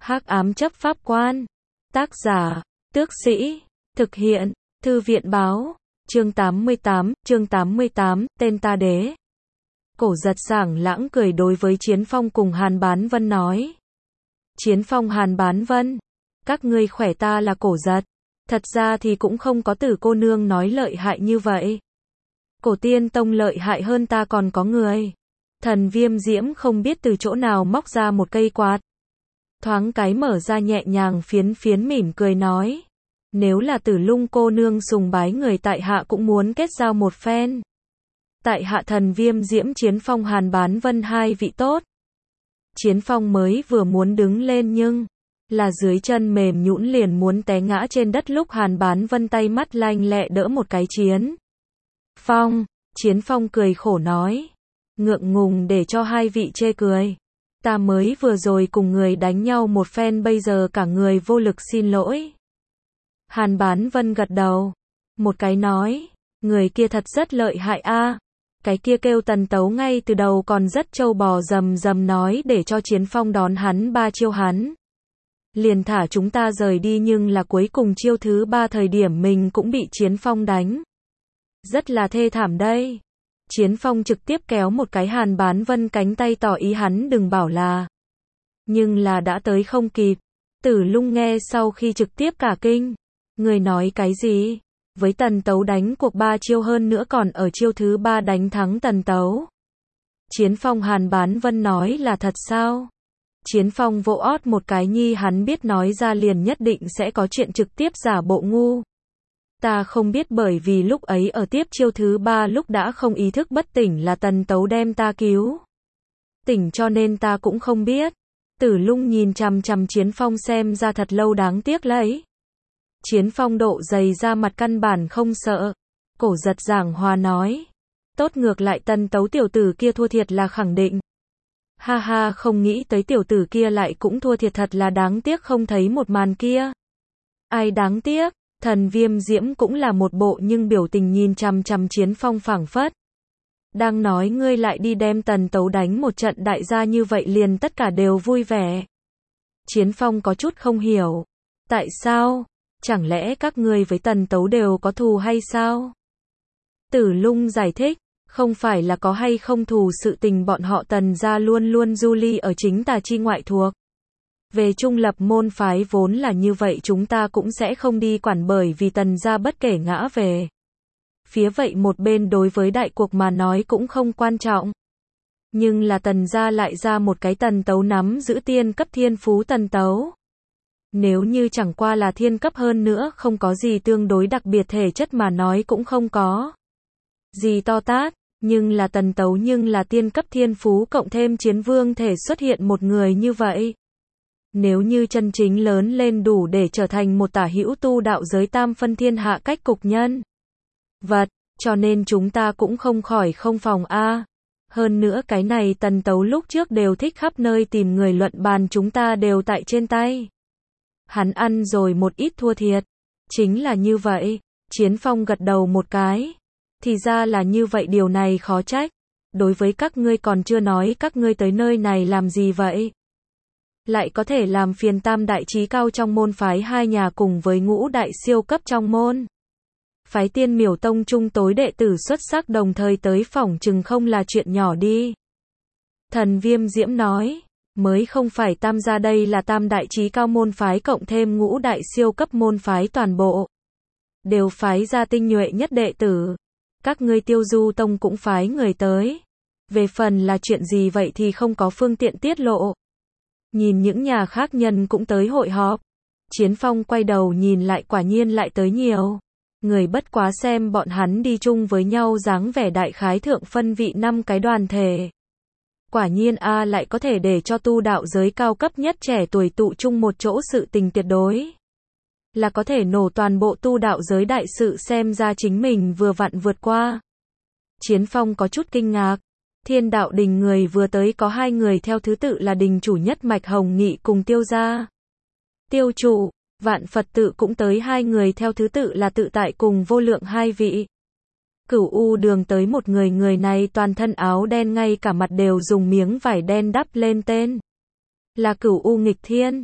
Hắc ám chấp pháp quan. Tác giả, Tước Sĩ. Thực hiện, Thư viện báo. Chương 88, tên ta đế. Cổ Giật sảng lãng cười đối với Chiến Phong cùng Hàn Bán Vân nói. Chiến Phong, Hàn Bán Vân, các ngươi khỏe, ta là Cổ Giật. Thật ra thì cũng không có Tử cô nương nói lợi hại như vậy. Cổ Tiên Tông lợi hại hơn ta còn có người. Thần Viêm Diễm không biết từ chỗ nào móc ra một cây quạt. Thoáng cái mở ra nhẹ nhàng phiến phiến mỉm cười nói. Nếu là Tử Lung cô nương sùng bái người, tại hạ cũng muốn kết giao một phen. Tại hạ Thần Viêm Diễm, Chiến Phong, Hàn Bán Vân hai vị tốt. Chiến Phong mới vừa muốn đứng lên nhưng là dưới chân mềm nhũn liền muốn té ngã trên đất, lúc Hàn Bán Vân tay mắt lanh lẹ đỡ một cái. Chiến Phong cười khổ nói. Ngượng ngùng để cho hai vị chê cười. Ta mới vừa rồi cùng người đánh nhau một phen, bây giờ cả người vô lực, xin lỗi. Hàn Bán Vân gật đầu một cái nói. Người kia thật rất lợi hại a. Cái kia kêu Tần Tấu ngay từ đầu còn rất trâu bò, rầm rầm nói để cho Chiến Phong đón hắn 3 chiêu hắn liền thả chúng ta rời đi, nhưng là cuối cùng chiêu thứ 3 thời điểm mình cũng bị Chiến Phong đánh. Rất là thê thảm đây. Chiến Phong trực tiếp kéo một cái Hàn Bán Vân cánh tay, tỏ ý hắn đừng bảo là. Nhưng là đã tới không kịp. Tử Lung nghe sau khi trực tiếp cả kinh. Người nói cái gì? Với Tần Tấu đánh cuộc 3 chiêu, hơn nữa còn ở chiêu thứ 3 đánh thắng Tần Tấu. Chiến Phong, Hàn Bán Vân nói là thật sao? Chiến Phong vỗ ót một cái nhi, hắn biết nói ra liền nhất định sẽ có chuyện, trực tiếp giả bộ ngu. Ta không biết, bởi vì lúc ấy ở tiếp chiêu thứ 3 lúc đã không ý thức bất tỉnh, là Tần Tấu đem ta cứu tỉnh, cho nên ta cũng không biết. Tử Lung nhìn chằm chằm Chiến Phong xem ra thật lâu, đáng tiếc lấy. Chiến Phong độ dày ra mặt căn bản không sợ. Cổ Giật giảng hòa nói. Tốt, ngược lại Tần Tấu tiểu tử kia thua thiệt là khẳng định. Ha ha, không nghĩ tới tiểu tử kia lại cũng thua thiệt, thật là đáng tiếc không thấy một màn kia. Ai đáng tiếc? Thần Viêm Diễm cũng là một bộ nhưng biểu tình nhìn chằm chằm Chiến Phong phảng phất đang nói, ngươi lại đi đem Tần Tấu đánh một trận đại gia như vậy liền tất cả đều vui vẻ. Chiến Phong có chút không hiểu. Tại sao? Chẳng lẽ các ngươi với Tần Tấu đều có thù hay sao? Tử Lung giải thích. Không phải là có hay không thù sự tình, bọn họ Tần gia luôn luôn du ly ở chính tà chi ngoại thuộc. Về trung lập môn phái vốn là như vậy, chúng ta cũng sẽ không đi quản, bởi vì Tần gia bất kể ngã về phía vậy một bên, đối với đại cuộc mà nói cũng không quan trọng. Nhưng là Tần gia lại ra một cái Tần Tấu nắm giữ tiên cấp thiên phú Tần Tấu. Nếu như chẳng qua là thiên cấp, hơn nữa không có gì tương đối đặc biệt, thể chất mà nói cũng không có gì to tát, nhưng là Tần Tấu nhưng là tiên cấp thiên phú cộng thêm chiến vương thể, xuất hiện một người như vậy. Nếu như chân chính lớn lên, đủ để trở thành một tả hữu tu đạo giới tam phân thiên hạ cách cục nhân vật, cho nên chúng ta cũng không khỏi không phòng a. Hơn nữa cái này Tần Tấu lúc trước đều thích khắp nơi tìm người luận bàn, chúng ta đều tại trên tay hắn ăn rồi một ít thua thiệt. Chính là như vậy. Chiến Phong gật đầu một cái. Thì ra là như vậy, điều này khó trách. Đối với các ngươi còn chưa nói, các ngươi tới nơi này làm gì vậy? Lại có thể làm phiền tam đại chí cao trong môn phái hai nhà cùng với ngũ đại siêu cấp trong môn phái Tiên Miểu Tông trung tối đệ tử xuất sắc đồng thời tới, phỏng chừng không là chuyện nhỏ đi. Thần Viêm Diễm nói. Mới không phải tam gia, đây là tam đại chí cao môn phái cộng thêm ngũ đại siêu cấp môn phái, toàn bộ đều phái ra tinh nhuệ nhất đệ tử. Các ngươi Tiêu Du Tông cũng phái người tới. Về phần là chuyện gì vậy thì không có phương tiện tiết lộ. Nhìn những nhà khác nhân cũng tới hội họp. Chiến Phong quay đầu nhìn lại, quả nhiên lại tới nhiều người, bất quá xem bọn hắn đi chung với nhau dáng vẻ đại khái thượng phân vị 5 cái đoàn thể. Quả nhiên a, lại có thể để cho tu đạo giới cao cấp nhất trẻ tuổi tụ chung một chỗ, sự tình tuyệt đối là có thể nổ toàn bộ tu đạo giới đại sự, xem ra chính mình vừa vặn vượt qua. Chiến Phong có chút kinh ngạc. Thiên Đạo Đình người vừa tới có 2 người, theo thứ tự là đình chủ nhất mạch Hồng Nghị cùng Tiêu gia tiêu trụ. Vạn Phật tự cũng tới 2 người, theo thứ tự là Tự Tại cùng Vô Lượng 2 vị. Cửu U Đường tới một người, người này toàn thân áo đen, ngay cả mặt đều dùng miếng vải đen đắp lên, tên là Cửu U Nghịch Thiên.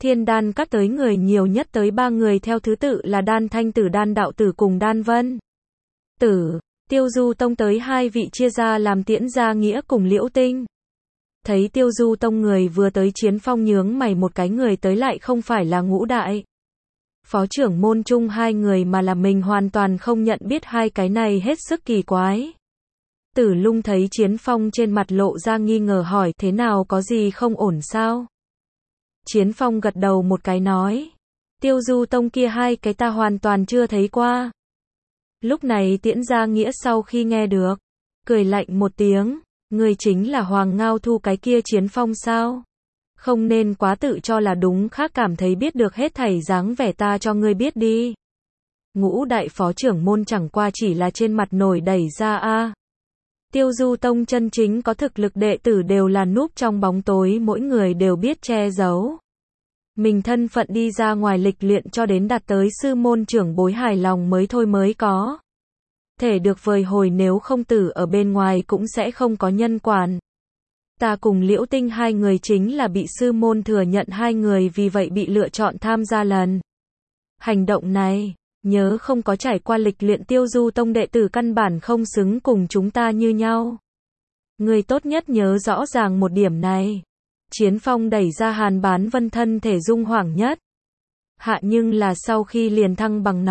Thiên đan các tới người nhiều nhất tới 3 người theo thứ tự là Đan Thanh Tử, Đan Đạo Tử cùng Đan Vân Tử. Tiêu Du Tông tới 2 vị chia ra làm Tiễn Gia Nghĩa cùng Liễu Tinh. Thấy Tiêu Du Tông người vừa tới, Chiến Phong nhướng mày một cái, người tới lại không phải là Ngũ Đại Phó trưởng môn chung 2 người mà là mình, hoàn toàn không nhận biết hai cái này, hết sức kỳ quái. Tử Lung thấy Chiến Phong trên mặt lộ ra nghi ngờ hỏi, thế nào, có gì không ổn sao? Chiến Phong gật đầu một cái nói, Tiêu Du Tông kia 2 cái ta hoàn toàn chưa thấy qua. Lúc này Tiễn Gia Nghĩa sau khi nghe được, cười lạnh một tiếng, người chính là Hoàng Ngao Thu cái kia Chiến Phong sao? Không nên quá tự cho là đúng, khác cảm thấy biết được hết thảy dáng vẻ, ta cho ngươi biết đi. Ngũ Đại Phó trưởng môn chẳng qua chỉ là trên mặt nổi đẩy ra a. Tiêu Du Tông chân chính có thực lực đệ tử đều là núp trong bóng tối, mỗi người đều biết che giấu mình thân phận, đi ra ngoài lịch luyện cho đến đạt tới sư môn trưởng bối hài lòng mới thôi, mới có thể được vời hồi, nếu không tử ở bên ngoài cũng sẽ không có nhân quản. Ta cùng Liễu Tinh 2 người chính là bị sư môn thừa nhận 2 người, vì vậy bị lựa chọn tham gia lần hành động này. Nhớ không có trải qua lịch luyện, Tiêu Du Tông đệ tử căn bản không xứng cùng chúng ta như nhau. Người tốt nhất nhớ rõ ràng một điểm này. Chiến Phong đẩy ra Hàn Bán Vân, thân thể rung hoảng nhất hạ, nhưng là sau khi liền thăng bằng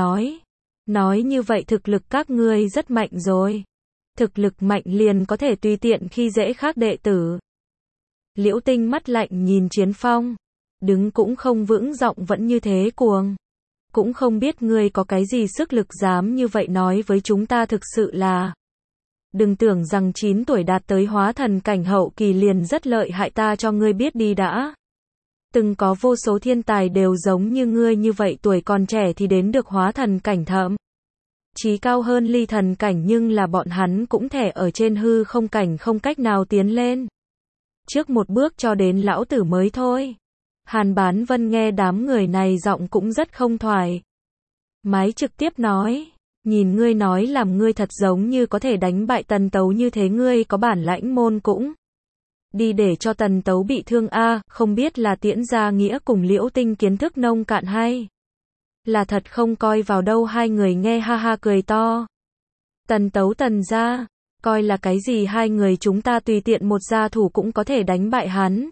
nói như vậy thực lực các ngươi rất mạnh rồi. Thực lực mạnh liền có thể tùy tiện khi dễ khác đệ tử. Liễu Tinh mắt lạnh nhìn Chiến Phong, đứng cũng không vững, giọng vẫn như thế cuồng. Cũng không biết ngươi có cái gì sức lực dám như vậy nói với chúng ta, thực sự là. Đừng tưởng rằng 9 tuổi đạt tới hóa thần cảnh hậu kỳ liền rất lợi hại, ta cho ngươi biết đi đã. Từng có vô số thiên tài đều giống như ngươi như vậy, tuổi còn trẻ thì đến được hóa thần cảnh, thậm chí cao hơn ly thần cảnh, nhưng là bọn hắn cũng thể ở trên hư không cảnh, không cách nào tiến lên trước một bước cho đến lão tử mới thôi. Hàn Bán Vân nghe đám người này giọng cũng rất không thoải mái, trực tiếp nói, nhìn ngươi nói làm ngươi thật giống như có thể đánh bại Tần Tấu như thế, ngươi có bản lãnh môn cũng đi để cho Tần Tấu bị thương a. Không biết là Tiễn Gia Nghĩa cùng Liễu Tinh kiến thức nông cạn hay là thật không coi vào đâu. 2 người nghe ha ha cười to. Tần Tấu, Tần gia coi là cái gì? 2 người chúng ta tùy tiện một gia thủ cũng có thể đánh bại hắn.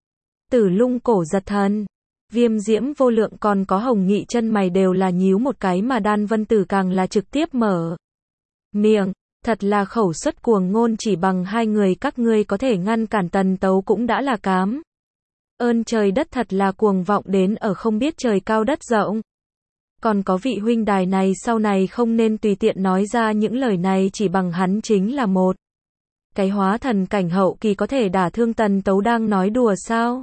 Tử Lung, Cổ Giật Thần, Viêm Diễm Vô Lượng còn có Hồng Nghị chân mày đều là nhíu một cái, mà Đan Vân Tử càng là trực tiếp mở miệng, thật là khẩu suất cuồng ngôn, chỉ bằng 2 người các ngươi có thể ngăn cản Tần Tấu cũng đã là cám ơn trời đất, thật là cuồng vọng đến ở không biết trời cao đất rộng. Còn có vị huynh đài này sau này không nên tùy tiện nói ra những lời này, chỉ bằng hắn chính là một cái hóa thần cảnh hậu kỳ có thể đả thương Tần Tấu, đang nói đùa sao?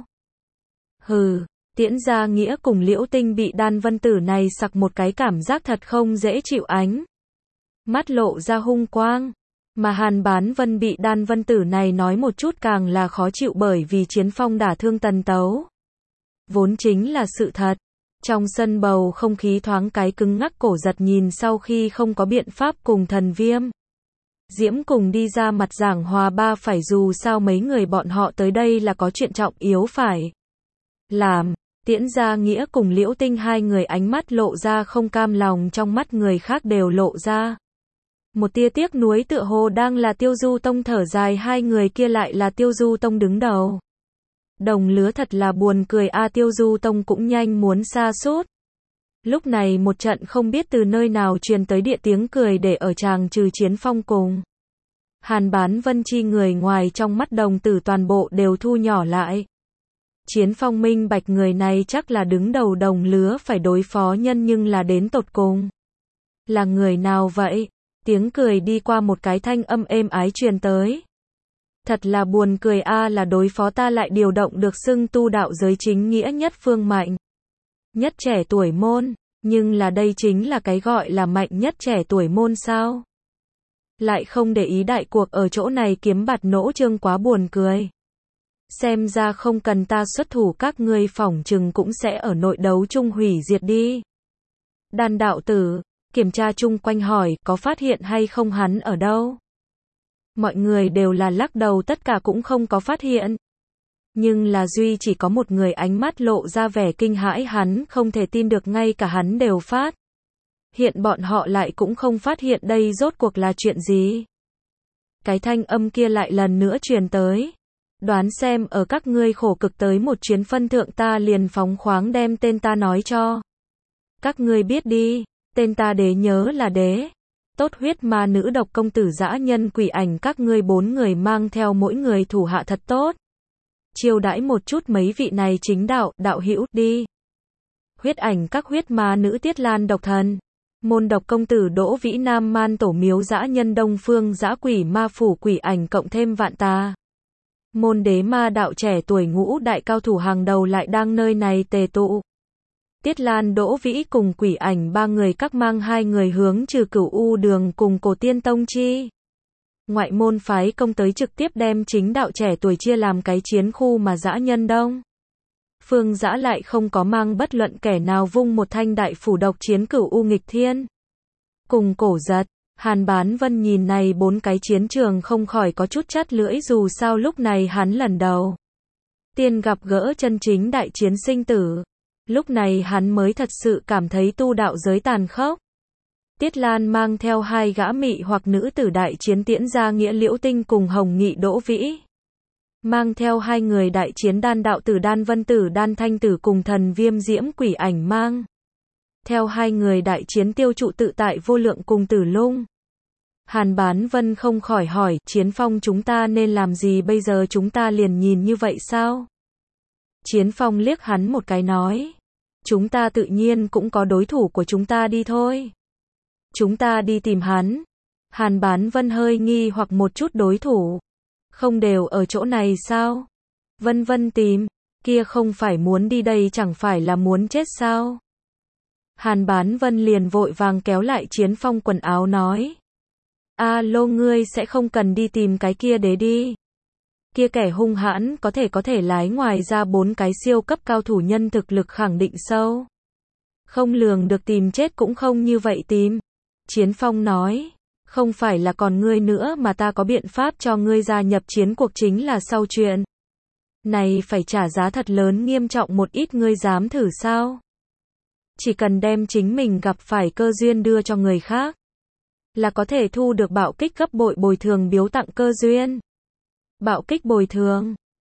Hừ. Tiễn Gia Nghĩa cùng Liễu Tinh bị Đan Vân Tử này sặc một cái, cảm giác thật không dễ chịu, ánh mắt lộ ra hung quang. Mà Hàn Bán Vân bị Đan Vân Tử này nói một chút càng là khó chịu, bởi vì Chiến Phong đả thương Tần Tấu vốn chính là sự thật. Trong sân bầu không khí thoáng cái cứng ngắc, Cổ Giật nhìn sau khi không có biện pháp cùng Thần Viêm Diễm cùng đi ra mặt giảng hòa ba, phải dù sao mấy người bọn họ tới đây là có chuyện trọng yếu phải làm. Tiễn Gia Nghĩa cùng Liễu Tinh 2 người ánh mắt lộ ra không cam lòng, trong mắt người khác đều lộ ra một tia tiếc nuối, tựa hồ đang là Tiêu Du Tông thở dài, 2 người kia lại là Tiêu Du Tông đứng đầu. Đồng lứa thật là buồn cười a. Tiêu Du Tông cũng nhanh muốn sa sút. Lúc này một trận không biết từ nơi nào truyền tới địa tiếng cười, để ở chàng trừ Chiến Phong cùng Hàn Bán Vân chi người ngoài, trong mắt đồng tử toàn bộ đều thu nhỏ lại. Chiến Phong minh bạch người này chắc là đứng đầu đồng lứa phải đối phó nhân, nhưng là đến tột cùng là người nào vậy? Tiếng cười đi qua, một cái thanh âm êm ái truyền tới. Thật là buồn cười a, là đối phó ta lại điều động được xưng tu đạo giới chính nghĩa nhất phương mạnh nhất trẻ tuổi môn, nhưng là đây chính là cái gọi là mạnh nhất trẻ tuổi môn sao? Lại không để ý đại cuộc ở chỗ này kiếm bạt nỗ trương, quá buồn cười. Xem ra không cần ta xuất thủ, các ngươi phỏng chừng cũng sẽ ở nội đấu chung hủy diệt đi. Đan đạo tử kiểm tra chung quanh hỏi, có phát hiện hay không hắn ở đâu? Mọi người đều là lắc đầu, tất cả cũng không có phát hiện. Nhưng là duy chỉ có một người ánh mắt lộ ra vẻ kinh hãi, hắn không thể tin được, ngay cả hắn đều phát hiện bọn họ lại cũng không phát hiện đây rốt cuộc là chuyện gì. Cái thanh âm kia lại lần nữa truyền tới. Đoán xem ở các ngươi khổ cực tới một chuyến phân thượng, ta liền phóng khoáng đem tên ta nói cho các ngươi biết đi. Tên ta Đế nhớ là Đế. Tốt, huyết ma nữ, độc công tử, dã nhân, quỷ ảnh, các ngươi 4 người mang theo mỗi người thủ hạ thật tốt. Chiêu đãi một chút mấy vị này chính đạo, đạo hữu, đi. Huyết ảnh các, huyết ma nữ, Tiết Lan độc thần. Môn độc công tử, Đỗ Vĩ Nam, Man Tổ Miếu, dã nhân, Đông Phương dã quỷ, ma phủ, quỷ ảnh, cộng thêm vạn tà môn đế ma đạo, trẻ tuổi ngũ đại cao thủ hàng đầu lại đang nơi này tề tụ. Tiết Lan, Đỗ Vĩ cùng quỷ ảnh 3 người các mang 2 người hướng Trừ Cửu U đường cùng Cổ Tiên Tông chi ngoại môn phái công tới, trực tiếp đem chính đạo trẻ tuổi chia làm cái chiến khu, mà dã nhân Đông Phương dã lại không có mang bất luận kẻ nào, vung một thanh đại phủ độc chiến Cửu U nghịch thiên cùng Cổ Giật. Hàn Bán Vân nhìn này 4 cái chiến trường không khỏi có chút chát lưỡi, dù sao lúc này hắn lần đầu tiên gặp gỡ chân chính đại chiến sinh tử. Lúc này hắn mới thật sự cảm thấy tu đạo giới tàn khốc. Tiết Lan mang theo 2 gã mị hoặc nữ tử đại chiến, Tiễn Gia Nghĩa Liễu Tinh cùng Hồng Nghị Đỗ Vĩ mang theo 2 người đại chiến, Đan Đạo Tử, Đan Vân Tử, Đan Thanh Tử cùng Thần Viêm Diễm, quỷ ảnh mang theo 2 người đại chiến, Tiêu Trụ Tự Tại, Vô Lượng cùng Tử Lung. Hàn Bán Vân không khỏi hỏi, Chiến Phong, chúng ta nên làm gì bây giờ, chúng ta liền nhìn như vậy sao? Chiến Phong liếc hắn một cái nói, chúng ta tự nhiên cũng có đối thủ của chúng ta, đi thôi. Chúng ta đi tìm hắn. Hàn Bán Vân hơi nghi hoặc một chút, đối thủ không đều ở chỗ này sao? Vân Vân tìm, kia không phải muốn đi đây chẳng phải là muốn chết sao? Hàn Bán Vân liền vội vàng kéo lại Chiến Phong quần áo nói, alo, ngươi sẽ không cần đi tìm cái kia đế đi. Kia kẻ hung hãn có thể lái, ngoài ra 4 cái siêu cấp cao thủ, nhân thực lực khẳng định sâu không lường được, tìm chết cũng không như vậy tìm. Chiến Phong nói, không phải là còn ngươi nữa mà, ta có biện pháp cho ngươi gia nhập chiến cuộc, chính là sau chuyện này phải trả giá thật lớn, nghiêm trọng một ít, ngươi dám thử sao? Chỉ cần đem chính mình gặp phải cơ duyên đưa cho người khác là có thể thu được bạo kích gấp bội bồi thường biếu tặng cơ duyên. Bạo kích bồi thường